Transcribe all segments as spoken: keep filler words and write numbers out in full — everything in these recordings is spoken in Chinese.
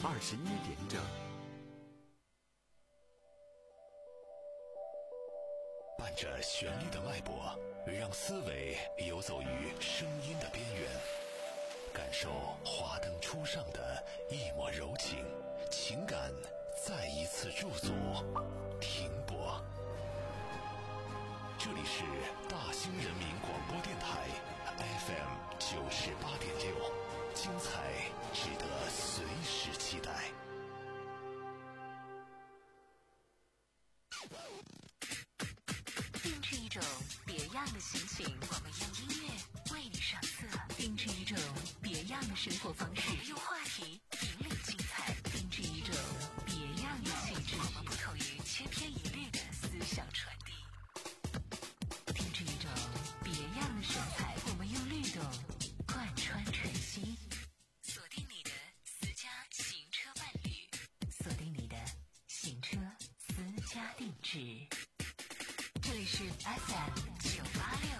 二十一点整。伴着旋律的脉搏，让思维游走于声音的边缘，感受华灯初上的一抹柔情，情感再一次驻足停泊。这里是大兴人民广播电台 F M 九十八点六，精彩值得随时期待。 定制一种别样的心情，我们用音乐为你上色；定制一种别样的生活方式，我们用话题引领精彩；定制一种别样的气质，我们不同于千篇一律的思想传递；定制一种别样的神采，我们用律动贯穿晨曦。锁定你的私家行车伴侣，锁定你的行车私家定制。这里是 F M 九八六。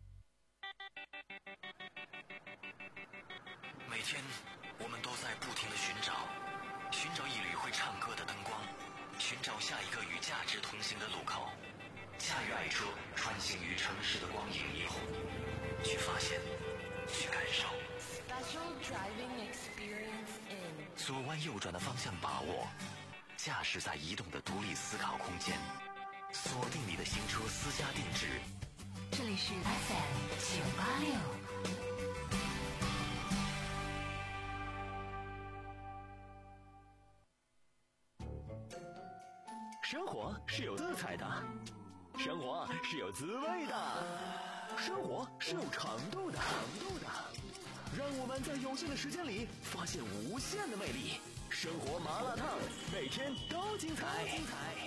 每天我们都在不停地寻找，寻找一缕会唱歌的灯光，寻找下一个与价值同行的路口。驾驭爱车，穿行于城市的光影霓虹，去发现，去感受。 Special driving experience in 左弯右转的方向把握，驾驶在移动的独立思考空间。锁定你的行车私家定制， 这里是 F M 九八六。 生活是有色彩的，生活是有滋味的，生活是有长度的，长度的。让我们在有限的时间里发现无限的魅力。生活麻辣烫，每天都精彩。精彩。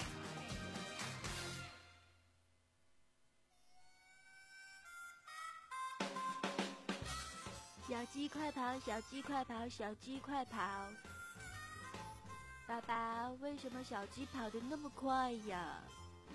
小鸡快跑，小鸡快跑，小鸡快跑！爸爸，为什么小鸡跑得那么快呀？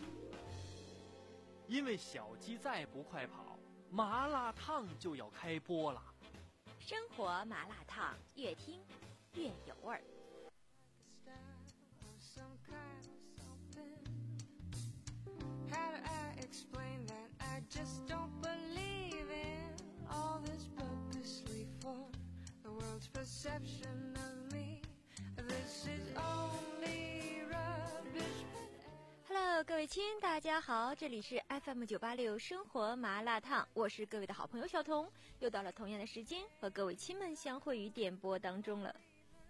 因为小鸡再不快跑，麻辣烫就要开播了。 生活麻辣烫，越听越有味儿。Hello， 各位亲，大家好，这里是 F M 九八六生活麻辣烫，我是各位的好朋友小彤，又到了同样的时间和各位亲们相会于点播当中了。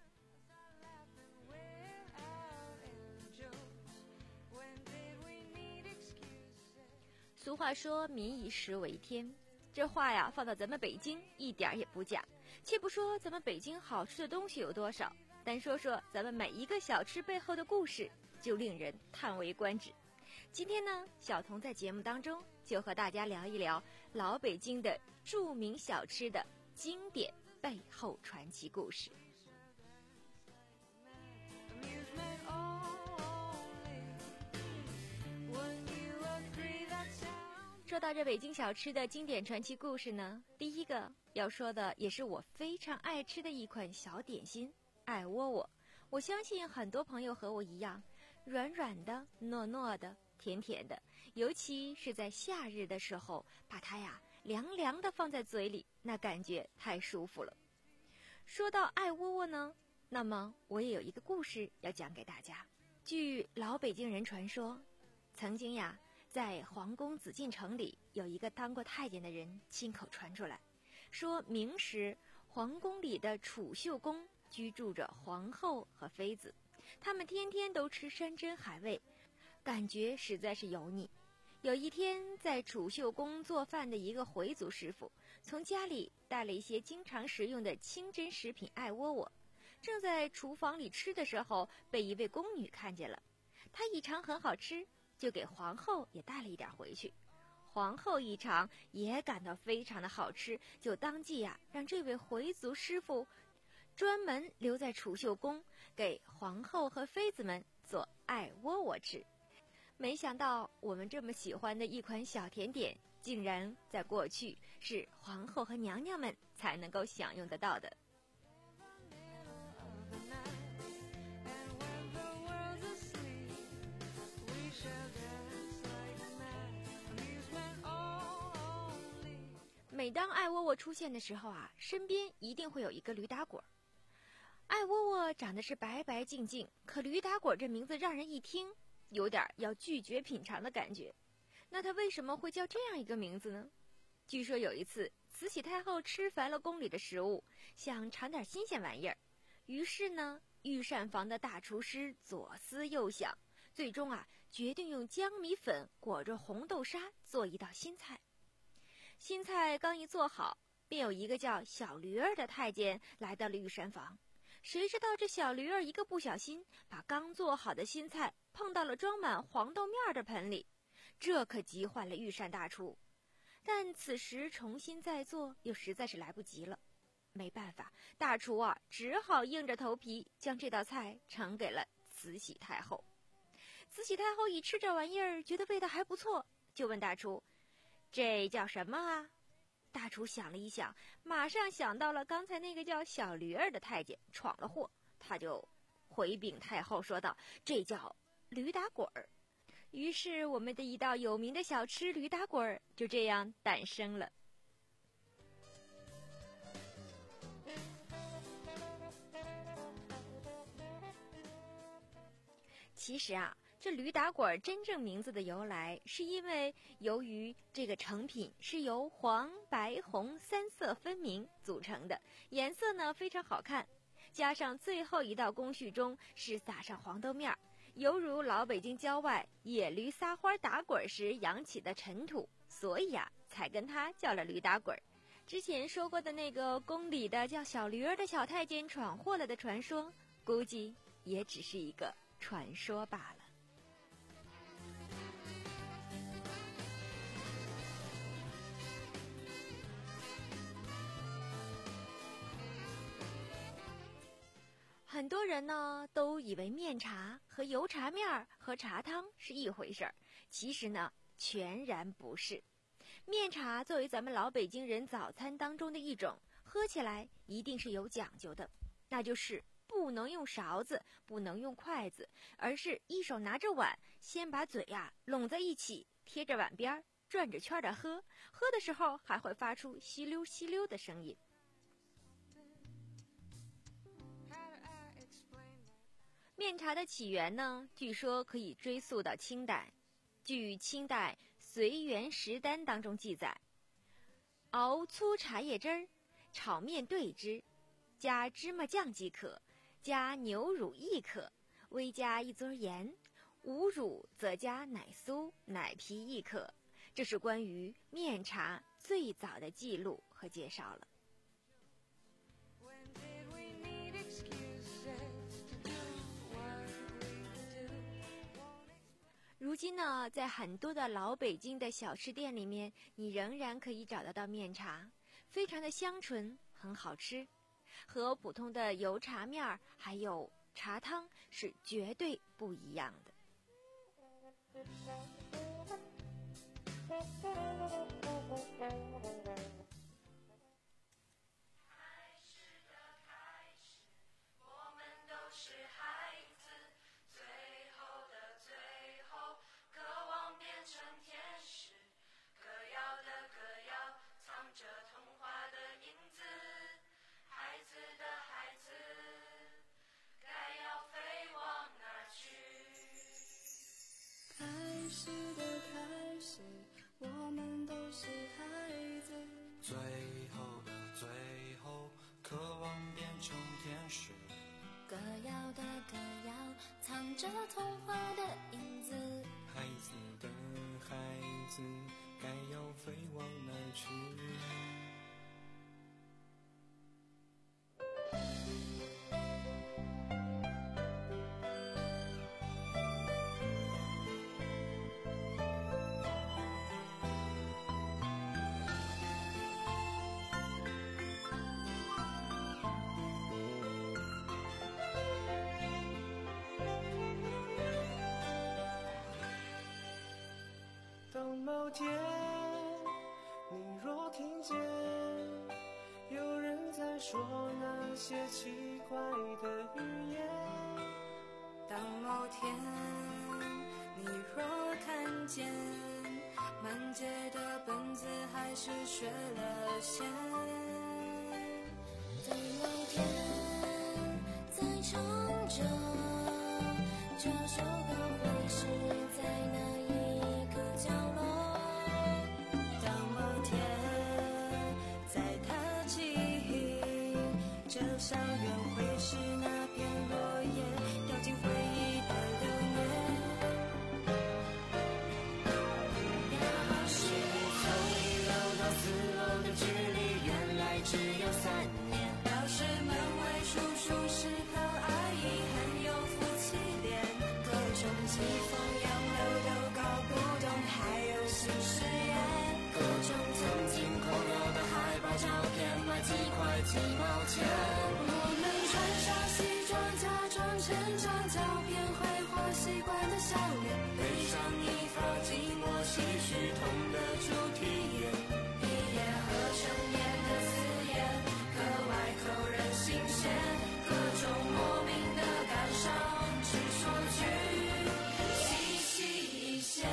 俗话说民以食为天，这话呀放到咱们北京一点也不假。且不说咱们北京好吃的东西有多少，单说说咱们每一个小吃背后的故事，就令人叹为观止。今天呢，小彤在节目当中就和大家聊一聊老北京的著名小吃的经典背后传奇故事。说到这北京小吃的经典传奇故事呢，第一个要说的也是我非常爱吃的一款小点心——艾窝窝。我相信很多朋友和我一样，软软的、糯糯的、甜甜的，尤其是在夏日的时候，把它呀凉凉的放在嘴里，那感觉太舒服了。说到艾窝窝呢，那么我也有一个故事要讲给大家。据老北京人传说，曾经呀在皇宫紫禁城里有一个当过太监的人亲口传出来，说明时皇宫里的储秀宫居住着皇后和妃子，他们天天都吃山珍海味，感觉实在是油腻。有一天，在储秀宫做饭的一个回族师傅从家里带了一些经常食用的清真食品艾窝窝，正在厨房里吃的时候，被一位宫女看见了，她一尝很好吃，就给皇后也带了一点回去。皇后一尝也感到非常的好吃，就当即呀、啊、让这位回族师傅专门留在储秀宫给皇后和妃子们做艾窝窝吃。没想到我们这么喜欢的一款小甜点，竟然在过去是皇后和娘娘们才能够享用得到的。 每当爱窝窝出现的时候啊，身边一定会有一个驴打滚。爱窝窝长得是白白净净，可驴打滚这名字让人一听有点要拒绝品尝的感觉。那他为什么会叫这样一个名字呢？据说有一次慈禧太后吃烦了宫里的食物，想尝点新鲜玩意儿，于是呢御膳房的大厨师左思右想，最终啊决定用江米粉裹着红豆沙做一道新菜。新菜刚一做好，便有一个叫小驴儿的太监来到了御膳房。谁知道这小驴儿一个不小心，把刚做好的新菜碰到了装满黄豆面的盆里，这可急坏了御膳大厨。但此时重新再做又实在是来不及了，没办法，大厨啊只好硬着头皮将这道菜呈给了慈禧太后。慈禧太后一吃这玩意儿，觉得味道还不错，就问大厨：“这叫什么啊？”大厨想了一想，马上想到了刚才那个叫小驴儿的太监闯了祸，他就回禀太后说道：“这叫驴打滚儿。”于是我们的一道有名的小吃驴打滚儿就这样诞生了。其实啊，这驴打滚真正名字的由来，是因为由于这个成品是由黄、白、红三色分明组成的，颜色呢非常好看，加上最后一道工序中是撒上黄豆面，犹如老北京郊外野驴撒欢打滚时扬起的尘土，所以啊才跟它叫了驴打滚。之前说过的那个宫里的叫小驴儿的小太监闯祸了的传说，估计也只是一个传说罢了。很多人呢都以为面茶和油茶面和茶汤是一回事儿，其实呢全然不是。面茶作为咱们老北京人早餐当中的一种，喝起来一定是有讲究的，那就是不能用勺子，不能用筷子，而是一手拿着碗，先把嘴呀、啊、拢在一起，贴着碗边转着圈的喝，喝的时候还会发出吸溜吸溜的声音。面茶的起源呢，据说可以追溯到清代。据清代《随园食单》当中记载，熬粗茶叶汁儿，炒面对之，加芝麻酱即可，加牛乳亦可，微加一撮盐，无乳则加奶酥、奶皮亦可。这是关于面茶最早的记录和介绍了。如今呢，在很多的老北京的小吃店里面，你仍然可以找得到面茶，非常的香醇，很好吃，和普通的油茶面还有茶汤是绝对不一样的。 开始的开始，我们都是孩子。最后的最后，渴望变成天使。歌谣的歌谣，藏着童话的影子。孩子的孩子，该要飞往哪去？当某天你若听见有人在说那些奇怪的语言，当某天你若看见满街的本子还是学了些。在某天，在唱着这首歌，会是在哪一个角落？当某天再踏起这校园，会是那片落叶掉进回忆的流年。要是从一楼到四楼的距离原来只有三年，要是门卫叔叔是和阿姨很有夫妻脸，各种疾风洋流都搞不懂，还有新誓言，各种曾经空有的海报照片，卖几块几毛钱。我们穿上西装，假装成长照片，挥霍习惯的笑脸，背上一发寂寞唏嘘痛的主题眼，一夜合成烟的刺眼，格外扣人心弦，各种莫名的感伤，只说句细细一些。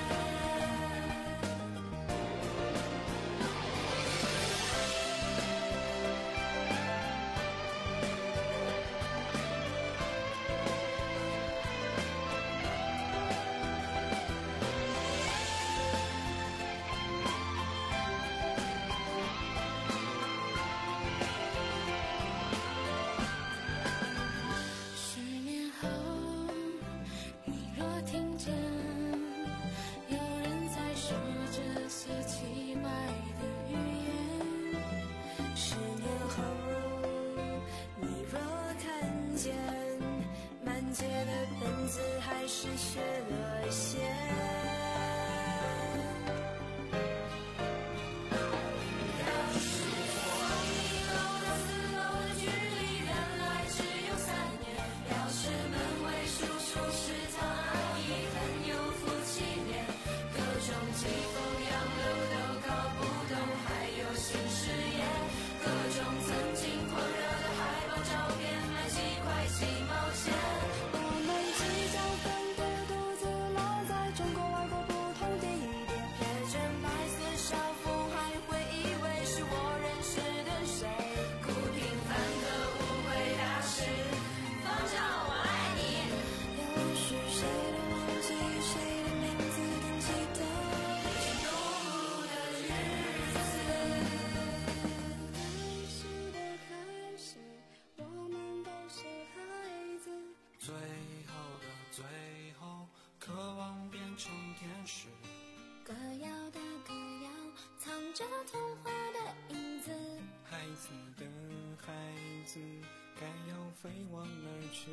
十年后，你若听见有人在说这些奇怪的语言，十年后，你若看见满街的本子还是学了些。最后的最后，渴望变成天使。歌谣的歌谣，藏着童话的影子。孩子的孩子，该要飞往哪儿去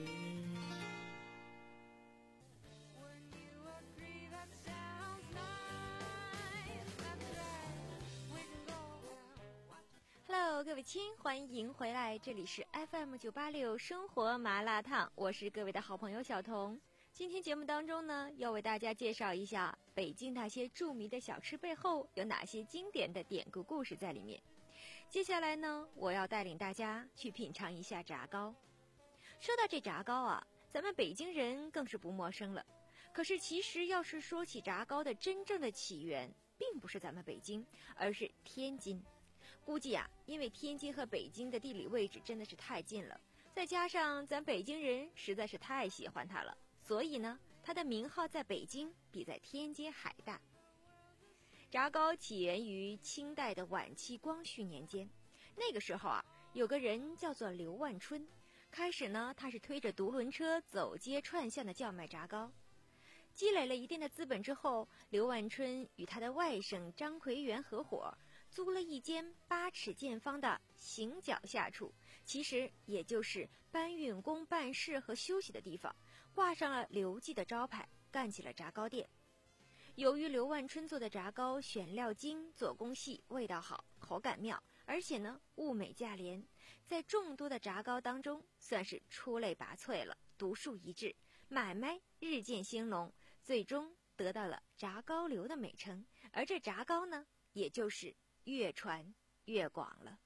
？Hello， 各位亲，欢迎回来，这里是 F M 九八六生活麻辣烫，我是各位的好朋友小彤。今天节目当中呢，要为大家介绍一下北京那些著名的小吃背后有哪些经典的典故故事在里面。接下来呢，我要带领大家去品尝一下炸糕。说到这炸糕啊，咱们北京人更是不陌生了。可是其实要是说起炸糕的真正的起源，并不是咱们北京，而是天津。估计啊，因为天津和北京的地理位置真的是太近了，再加上咱北京人实在是太喜欢它了，所以呢，它的名号在北京比在天津还大。炸糕起源于清代的晚期光绪年间，那个时候啊，有个人叫做刘万春，开始呢，他是推着独轮车走街串巷的叫卖炸糕。积累了一定的资本之后，刘万春与他的外甥张奎元合伙，租了一间八尺见方的行脚下处，其实也就是搬运工办事和休息的地方，挂上了刘记的招牌，干起了炸糕店。由于刘万春做的炸糕选料精、做工细、味道好、口感妙，而且呢物美价廉，在众多的炸糕当中算是出类拔萃了，独树一帜，买卖日渐兴隆，最终得到了炸糕刘的美称。而这炸糕呢，也就是越传越广了。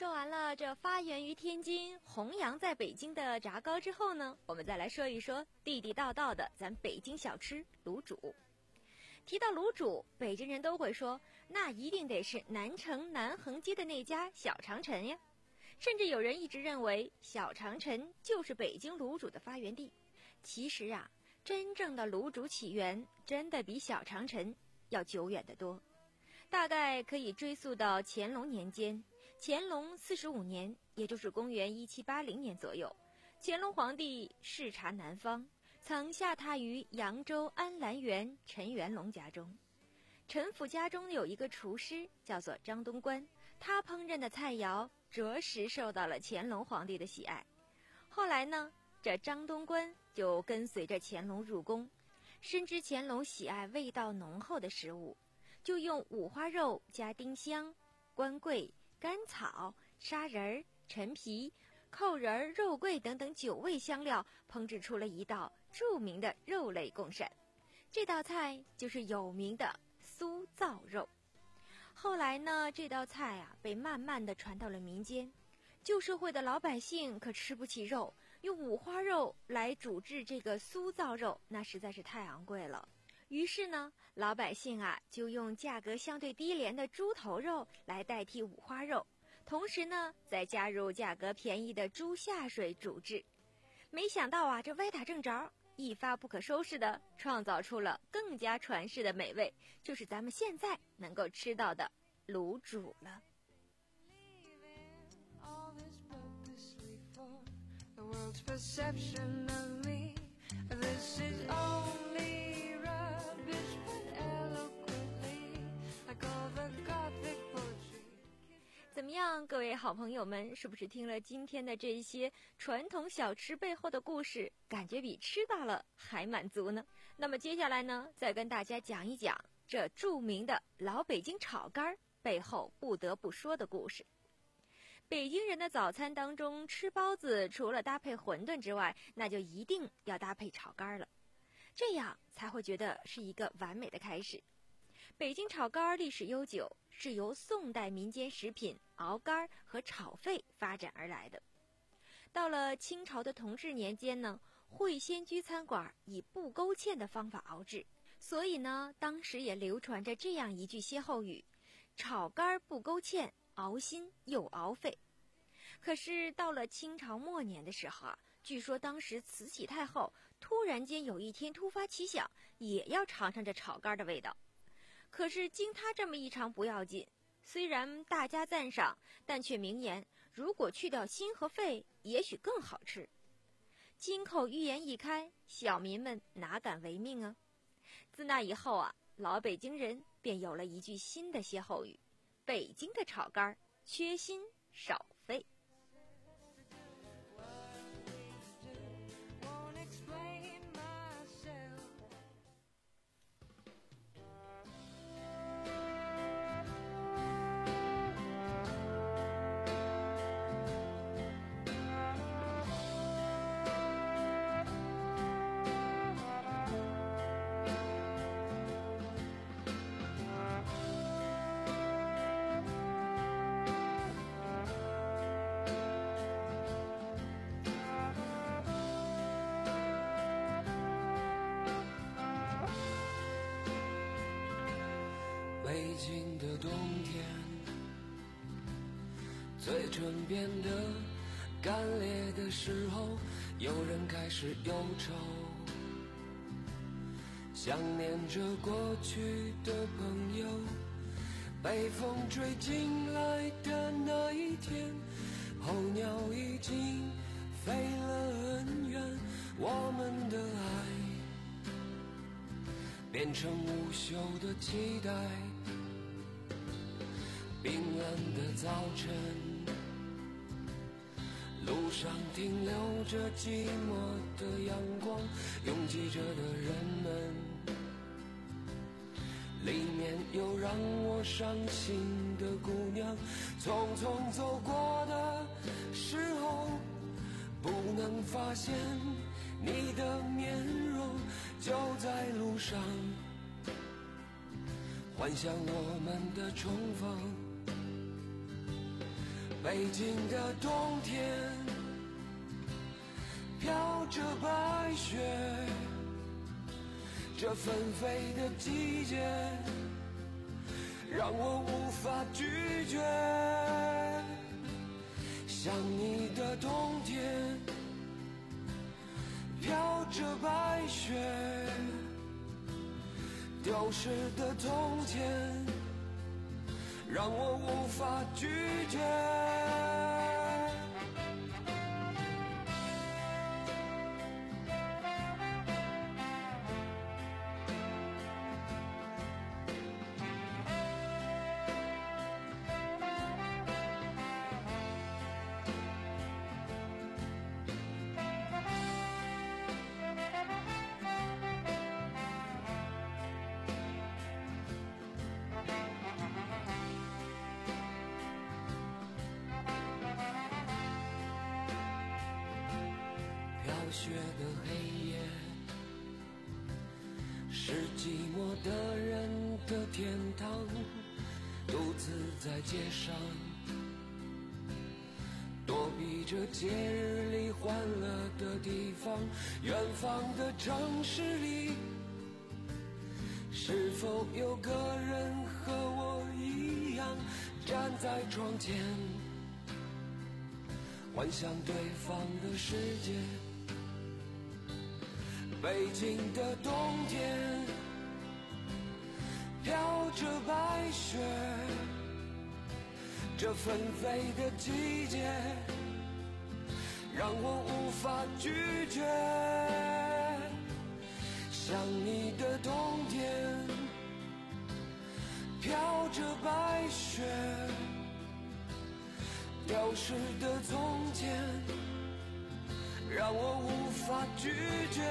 说完了这发源于天津、弘扬在北京的炸糕之后呢，我们再来说一说地地道道的咱北京小吃卤煮。提到卤煮，北京人都会说，那一定得是南城南横街的那家小长城呀。甚至有人一直认为小长城就是北京卤煮的发源地。其实啊，真正的卤煮起源真的比小长城要久远得多，大概可以追溯到乾隆年间。乾隆四十五年，也就是公元一七八零年左右，乾隆皇帝视察南方，曾下榻于扬州安澜园陈元龙家中。陈府家中有一个厨师叫做张东官，他烹饪的菜肴着实受到了乾隆皇帝的喜爱。后来呢，这张东官就跟随着乾隆入宫，深知乾隆喜爱味道浓厚的食物，就用五花肉加丁香、官桂、甘草、砂仁、陈皮、扣仁、肉桂等等九味香料，烹制出了一道著名的肉类贡膳。这道菜就是有名的酥造肉。后来呢，这道菜啊被慢慢的传到了民间。旧社会的老百姓可吃不起肉，用五花肉来煮制这个酥造肉，那实在是太昂贵了。于是呢，老百姓啊就用价格相对低廉的猪头肉来代替五花肉，同时呢再加入价格便宜的猪下水煮制。没想到啊，这歪打正着，一发不可收拾的创造出了更加传世的美味，就是咱们现在能够吃到的卤煮了。 Perception of me, this is only rubbish, but eloquently like all the gothic poetry. 怎么样，各位好朋友们，是不是听了今天的这一些传统小吃背后的故事，感觉比吃到了还满足呢？那么接下来呢，再跟大家讲一讲这著名的老北京炒肝背后不得不说的故事。北京人的早餐当中吃包子，除了搭配馄饨之外，那就一定要搭配炒肝了，这样才会觉得是一个完美的开始。北京炒肝历史悠久，是由宋代民间食品熬肝和炒肺发展而来的。到了清朝的同治年间呢，会仙居餐馆以不勾芡的方法熬制，所以呢，当时也流传着这样一句歇后语：炒肝不勾芡，熬心又熬肺。可是到了清朝末年的时候啊，据说当时慈禧太后突然间有一天突发奇想，也要尝尝这炒肝的味道。可是经她这么一尝不要紧，虽然大家赞赏，但却明言如果去掉心和肺，也许更好吃。金口玉言一开，小民们哪敢违命啊？自那以后啊，老北京人便有了一句新的歇后语：北京的炒肝缺心少肺。 北京的冬天最唇边的干裂的时候，有人开始忧愁，想念着过去的朋友。被风吹进来的那一天，候鸟已经飞了很远，我们的爱变成无休的期待。冰冷的早晨，路上停留着寂寞的阳光，拥挤着的人们，里面有让我伤心的姑娘。匆匆走过的时候，不能发现你的面容，就在路上幻想我们的重逢。 北京的冬天飘着白雪，这纷飞的季节让我无法拒绝。想你的冬天飘着白雪，丢失的从前让我无法拒绝。雪的黑夜是寂寞的人的天堂，独自在街上躲避着节日里欢乐的地方。远方的城市里，是否有个人和我一样站在窗前，幻想对方的世界。北京的冬天飘着白雪，这纷飞的季节让我无法拒绝。想你的冬天飘着白雪，丢失的从前让我无法拒绝。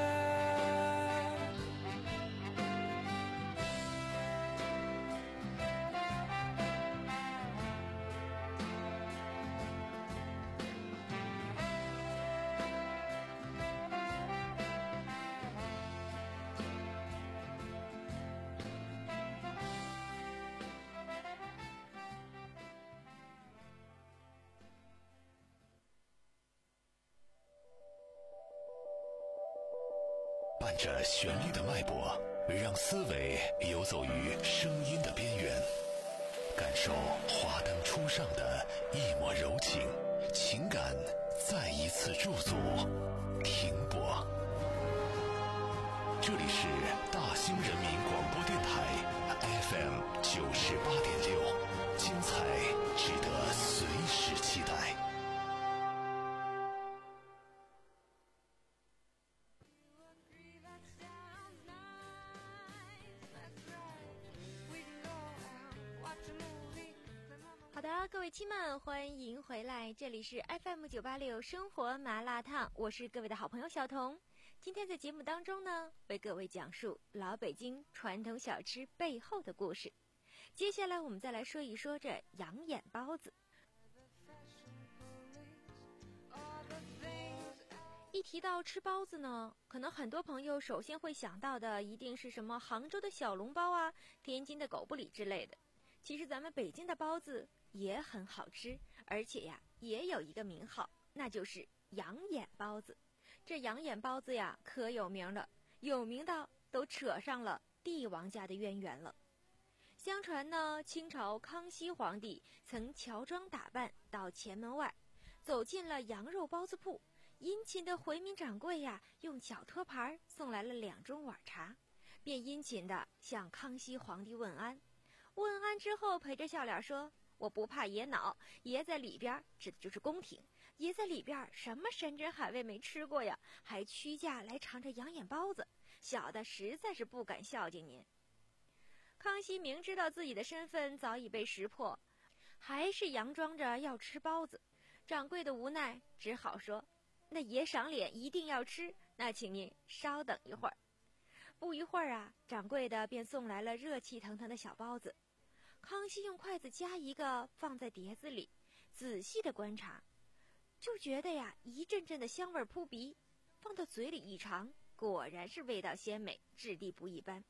伴着旋律的脉搏，让思维游走于声音的边缘，感受华灯初上的一抹柔情，情感再一次驻足停泊。这里是大兴人民广播电台 F M 九十八点六，精彩值得随时期待。 好的，各位亲们，欢迎回来，这里是 F M 九八六生活麻辣烫，我是各位的好朋友小彤。今天在节目当中呢，为各位讲述老北京传统小吃背后的故事。接下来我们再来说一说这羊眼包子。一提到吃包子呢，可能很多朋友首先会想到的一定是什么杭州的小笼包啊，天津的狗不理之类的。其实咱们北京的包子也很好吃，而且呀也有一个名号，那就是羊眼包子。这羊眼包子呀可有名了，有名到都扯上了帝王家的渊源了。相传呢，清朝康熙皇帝曾乔装打扮到前门外，走进了羊肉包子铺，殷勤的回民掌柜呀用小托盘送来了两盅碗茶，便殷勤的向康熙皇帝问安。问安之后陪着笑脸说，我不怕爷恼，爷在里边指的就是宫廷，爷在里边什么山珍海味没吃过呀，还屈驾来尝这羊眼包子，小的实在是不敢孝敬您。康熙明知道自己的身份早已被识破，还是佯装着要吃包子。掌柜的无奈只好说，那爷赏脸一定要吃，那请您稍等一会儿。不一会儿啊，掌柜的便送来了热气腾腾的小包子。康熙用筷子夹一个放在碟子里，仔细的观察，就觉得呀一阵阵的香味扑鼻，放到嘴里一尝，果然是味道鲜美，质地不一般。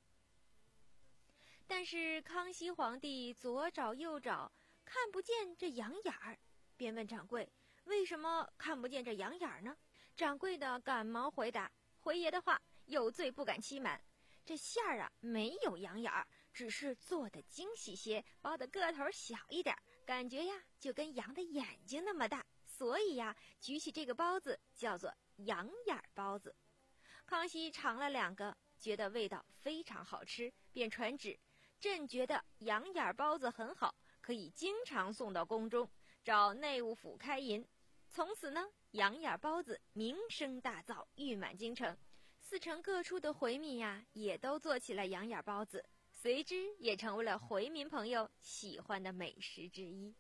但是康熙皇帝左找右找，看不见这羊眼儿， 便问掌柜，为什么看不见这羊眼呢？掌柜的赶忙回答，回爷的话有罪不敢欺瞒，这馅儿啊没有羊眼儿，只是做的精细些，包的个头小一点，感觉呀就跟羊的眼睛那么大，所以呀举起这个包子叫做羊眼包子。康熙尝了两个，觉得味道非常好吃，便传旨，朕觉得羊眼包子很好，可以经常送到宫中，找内务府开银。从此呢，羊眼包子名声大噪，誉满京城。四城各处的回民呀，也都做起了羊眼包子，随之也成为了回民朋友喜欢的美食之一。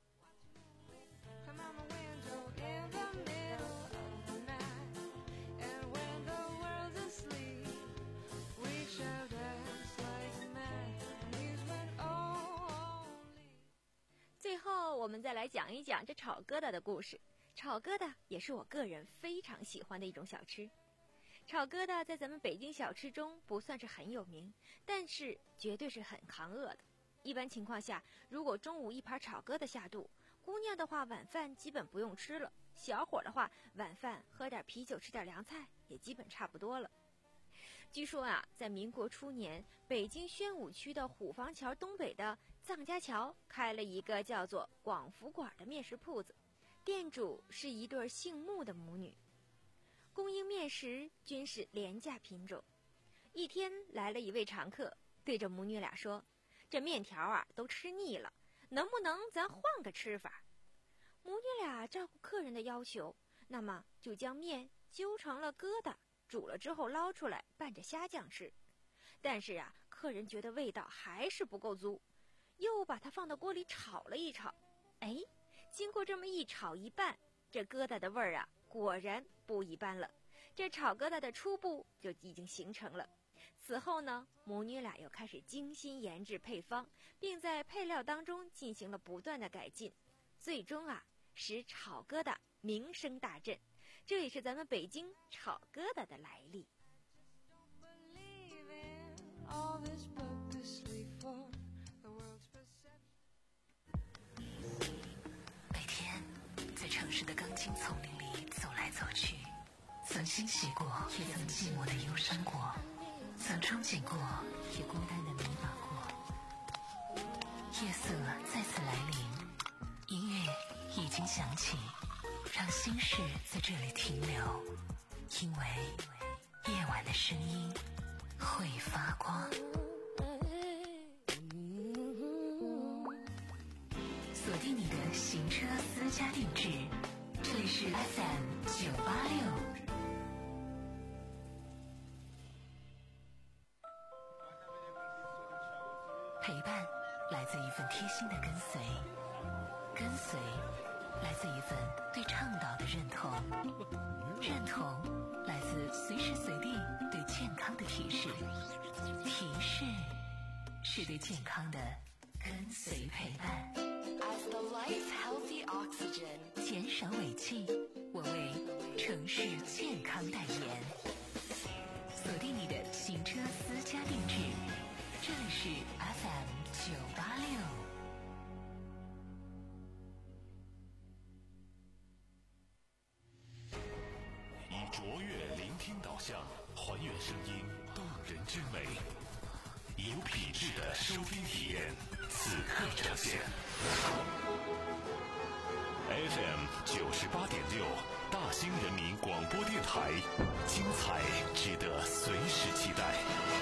最后我们再来讲一讲这炒疙瘩的故事。炒疙瘩也是我个人非常喜欢的一种小吃。炒疙瘩在咱们北京小吃中不算是很有名，但是绝对是很抗饿的。一般情况下，如果中午一盘炒疙瘩下肚，姑娘的话晚饭基本不用吃了，小伙的话晚饭喝点啤酒吃点凉菜也基本差不多了。据说啊，在民国初年，北京宣武区的虎坊桥东北的臧家桥开了一个叫做广福馆的面食铺子，店主是一对姓穆的母女，供应面食均是廉价品种。一天来了一位常客，对着母女俩说，这面条啊都吃腻了，能不能咱换个吃法？母女俩照顾客人的要求，那么就将面揪成了疙瘩，煮了之后捞出来拌着虾酱吃。但是啊，客人觉得味道还是不够足，又把它放到锅里炒了一炒。哎，经过这么一炒一拌，这疙瘩的味儿啊果然不一般了，这炒疙瘩的初步就已经形成了。此后呢，母女俩又开始精心研制配方，并在配料当中进行了不断的改进，最终啊使炒疙瘩名声大振。这也是咱们北京炒疙瘩的来历。 每天在城市的钢筋丛林里走来走去，曾欣喜过，也曾寂寞的忧伤过，曾憧憬过，也孤单的迷茫过。夜色再次来临，音乐已经响起，让心事在这里停留，因为夜晚的声音会发光。锁定你的行车私家定制，这里是 F M 九八六。陪伴来自一份贴心的跟随，跟随来自一份对倡导的认同，认同来自随时随地对健康的提示，提示是对健康的跟随陪伴。 As the lights healthy oxygen， 减少尾气，我为城市健康代言。锁定你的行车私家定制，这里是 F M 九八六。 以卓越聆听导向，还原声音动人之美，以有品质的收听体验，此刻呈现。F M 九十八点六，大兴人民广播电台，精彩值得随时期待。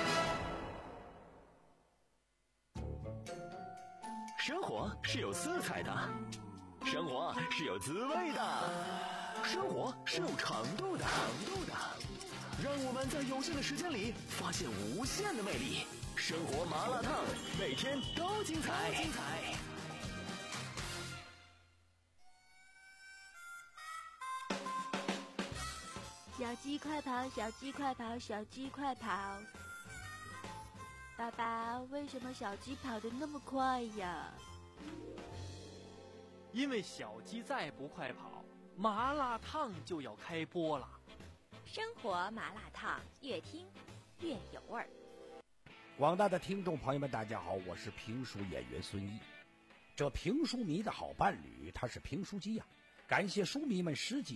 生活是有色彩的，生活是有滋味的，生活是有长度的，长度的。让我们在有限的时间里发现无限的魅力。生活麻辣烫，每天都精彩，精彩。 小鸡快跑，小鸡快跑，小鸡快跑！爸爸，为什么小鸡跑得那么快呀？ 因为小鸡再不快跑，麻辣烫就要开播了。 生活麻辣烫，越听越有味儿。 广大的听众朋友们，大家好，我是评书演员孙一。 这评书迷的好伴侣，他是评书机呀、啊。感谢书迷们十几